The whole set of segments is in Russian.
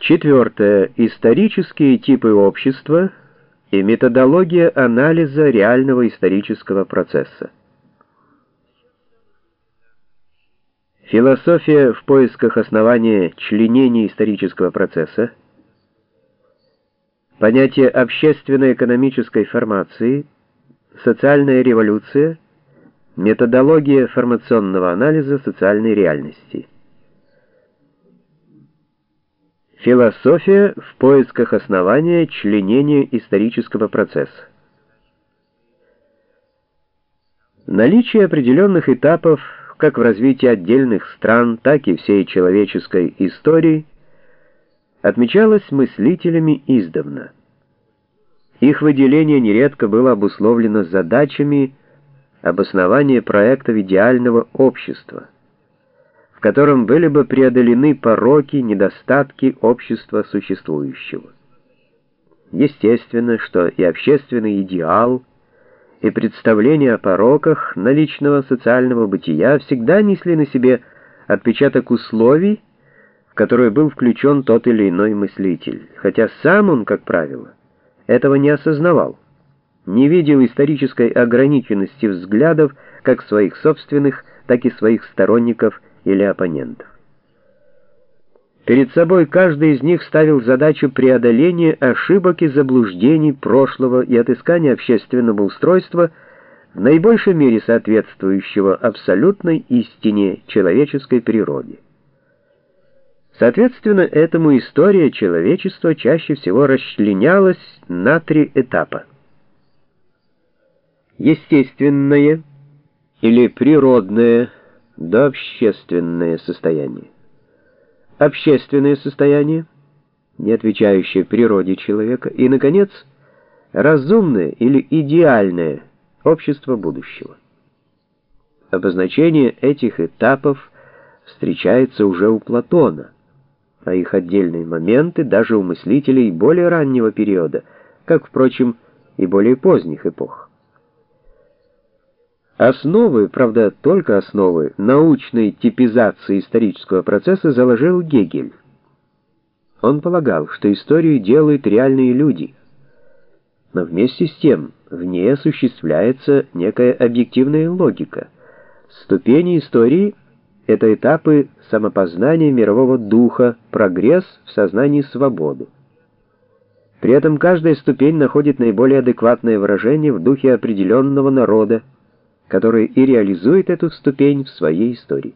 Четвертое. Исторические типы общества и методология анализа реального исторического процесса. Философия в поисках основания членения исторического процесса. Понятие общественно-экономической формации, социальная революция, методология формационного анализа социальной реальности. Философия в поисках основания членения исторического процесса. Наличие определенных этапов как в развитии отдельных стран, так и всей человеческой истории отмечалось мыслителями издавна. Их выделение нередко было обусловлено задачами обоснования проектов идеального общества, в котором были бы преодолены пороки, недостатки общества существующего. Естественно, что и общественный идеал, и представления о пороках наличного социального бытия всегда несли на себе отпечаток условий, в которые был включен тот или иной мыслитель, хотя сам он, как правило, этого не осознавал, не видел исторической ограниченности взглядов как своих собственных, так и своих сторонников или оппонентов. Перед собой каждый из них ставил задачу преодоления ошибок и заблуждений прошлого и отыскания общественного устройства в наибольшей мере соответствующего абсолютной истине человеческой природе. Соответственно, этому история человечества чаще всего расчленялась на три этапа. Естественное или природное дообщественное состояние. Общественное состояние, не отвечающее природе человека, и, наконец, разумное или идеальное общество будущего. Обозначение этих этапов встречается уже у Платона, а их отдельные моменты даже у мыслителей более раннего периода, как, впрочем, и более поздних эпох. Основы, правда, только основы научной типизации исторического процесса заложил Гегель. Он полагал, что историю делают реальные люди, но вместе с тем в ней осуществляется некая объективная логика. Ступени истории — это этапы самопознания мирового духа, прогресс в сознании свободы. При этом каждая ступень находит наиболее адекватное выражение в духе определенного народа, который и реализует эту ступень в своей истории.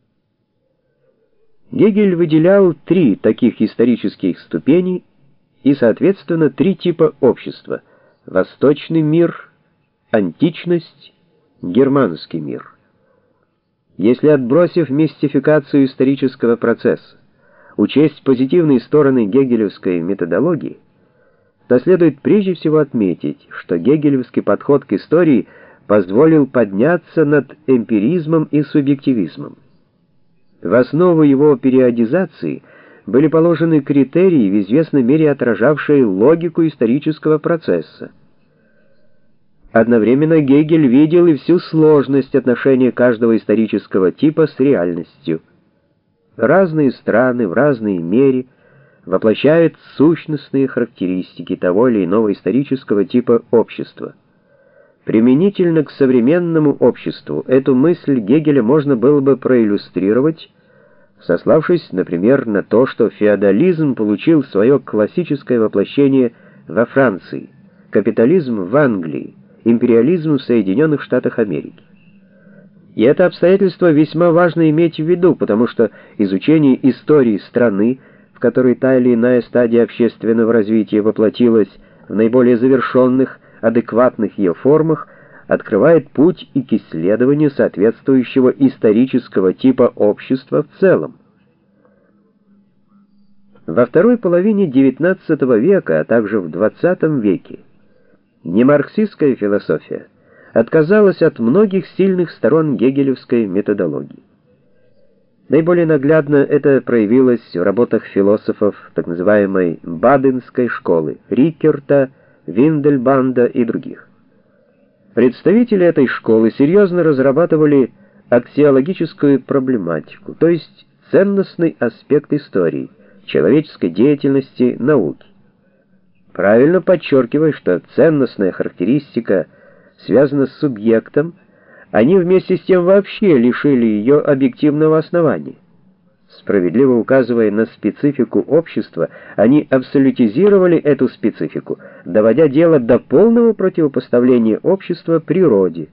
Гегель выделял три таких исторических ступени и, соответственно, три типа общества: восточный мир, античность, германский мир. Если, отбросив мистификацию исторического процесса, учесть позитивные стороны гегелевской методологии, то следует прежде всего отметить, что гегелевский подход к истории позволил подняться над эмпиризмом и субъективизмом. В основу его периодизации были положены критерии, в известной мере отражавшие логику исторического процесса. Одновременно Гегель видел и всю сложность отношения каждого исторического типа с реальностью. Разные страны в разной мере воплощают сущностные характеристики того или иного исторического типа общества. Применительно к современному обществу эту мысль Гегеля можно было бы проиллюстрировать, сославшись, например, на то, что феодализм получил свое классическое воплощение во Франции, капитализм в Англии, империализм в Соединенных Штатах Америки. И это обстоятельство весьма важно иметь в виду, потому что изучение истории страны, в которой та или иная стадия общественного развития воплотилась в наиболее завершенных, адекватных ее формах, открывает путь и к исследованию соответствующего исторического типа общества в целом. Во второй половине XIX века, а также в XX веке, немарксистская философия отказалась от многих сильных сторон гегелевской методологии. Наиболее наглядно это проявилось в работах философов так называемой Баденской школы Рикерта, Виндельбанда и других. Представители этой школы серьезно разрабатывали аксиологическую проблематику, то есть ценностный аспект истории, человеческой деятельности, науки. Правильно подчеркивая, что ценностная характеристика связана с субъектом, они вместе с тем вообще лишили ее объективного основания. Справедливо указывая на специфику общества, они абсолютизировали эту специфику, доводя дело до полного противопоставления общества природе.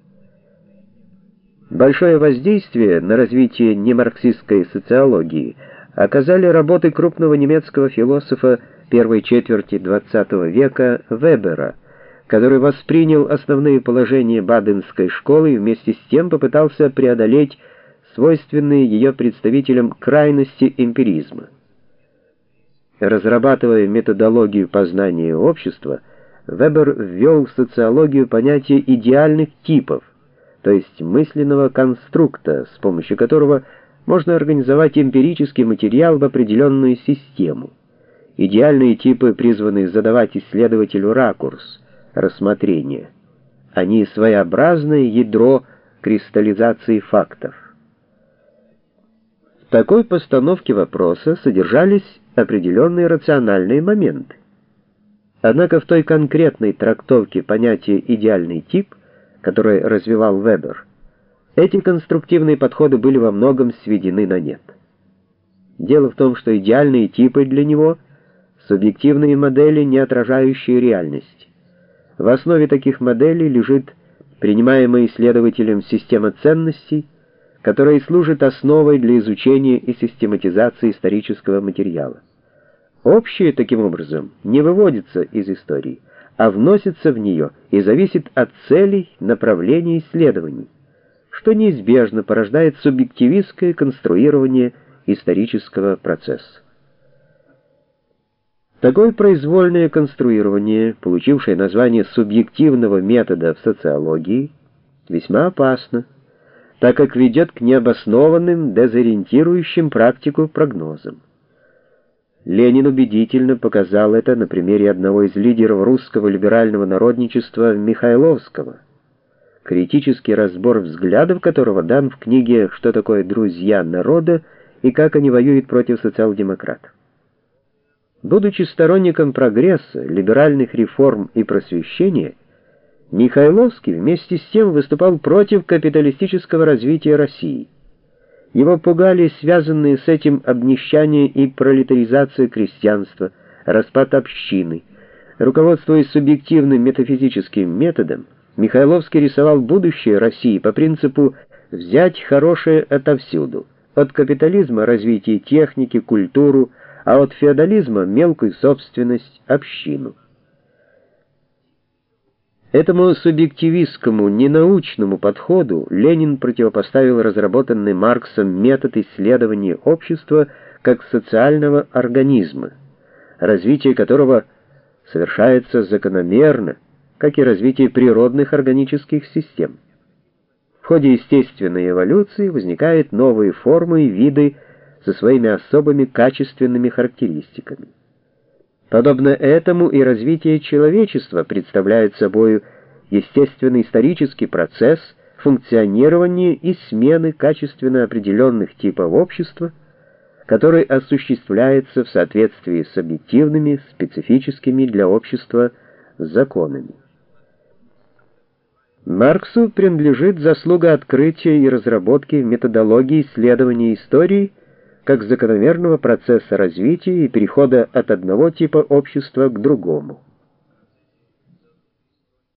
Большое воздействие на развитие немарксистской социологии оказали работы крупного немецкого философа первой четверти XX века Вебера, который воспринял основные положения Баденской школы и вместе с тем попытался преодолеть свойственные ее представителям крайности эмпиризма. Разрабатывая методологию познания общества, Вебер ввел в социологию понятие идеальных типов, то есть мысленного конструкта, с помощью которого можно организовать эмпирический материал в определенную систему. Идеальные типы призваны задавать исследователю ракурс рассмотрения. Они своеобразное ядро кристаллизации фактов. В такой постановке вопроса содержались определенные рациональные моменты. Однако в той конкретной трактовке понятия «идеальный тип», который развивал Вебер, эти конструктивные подходы были во многом сведены на нет. Дело в том, что идеальные типы для него — субъективные модели, не отражающие реальность. В основе таких моделей лежит принимаемая исследователем система ценностей, которая служит основой для изучения и систематизации исторического материала. Общее, таким образом, не выводится из истории, а вносится в нее и зависит от целей, направлений исследований, что неизбежно порождает субъективистское конструирование исторического процесса. Такое произвольное конструирование, получившее название субъективного метода в социологии, весьма опасно, так как ведет к необоснованным, дезориентирующим практику прогнозам. Ленин убедительно показал это на примере одного из лидеров русского либерального народничества Михайловского, критический разбор взглядов которого дан в книге «Что такое друзья народа и как они воюют против социал-демократов». Будучи сторонником прогресса, либеральных реформ и просвещения, Михайловский вместе с тем выступал против капиталистического развития России. Его пугали связанные с этим обнищание и пролетаризация крестьянства, распад общины. Руководствуясь субъективным метафизическим методом, Михайловский рисовал будущее России по принципу «взять хорошее отовсюду», от капитализма развитие техники, культуру, а от феодализма мелкую собственность, общину. Этому субъективистскому, ненаучному подходу Ленин противопоставил разработанный Марксом метод исследования общества как социального организма, развитие которого совершается закономерно, как и развитие природных органических систем. В ходе естественной эволюции возникают новые формы и виды со своими особыми качественными характеристиками. Подобно этому и развитие человечества представляет собой естественный исторический процесс функционирования и смены качественно определенных типов общества, который осуществляется в соответствии с объективными, специфическими для общества законами. Марксу принадлежит заслуга открытия и разработки методологии исследования истории как закономерного процесса развития и перехода от одного типа общества к другому.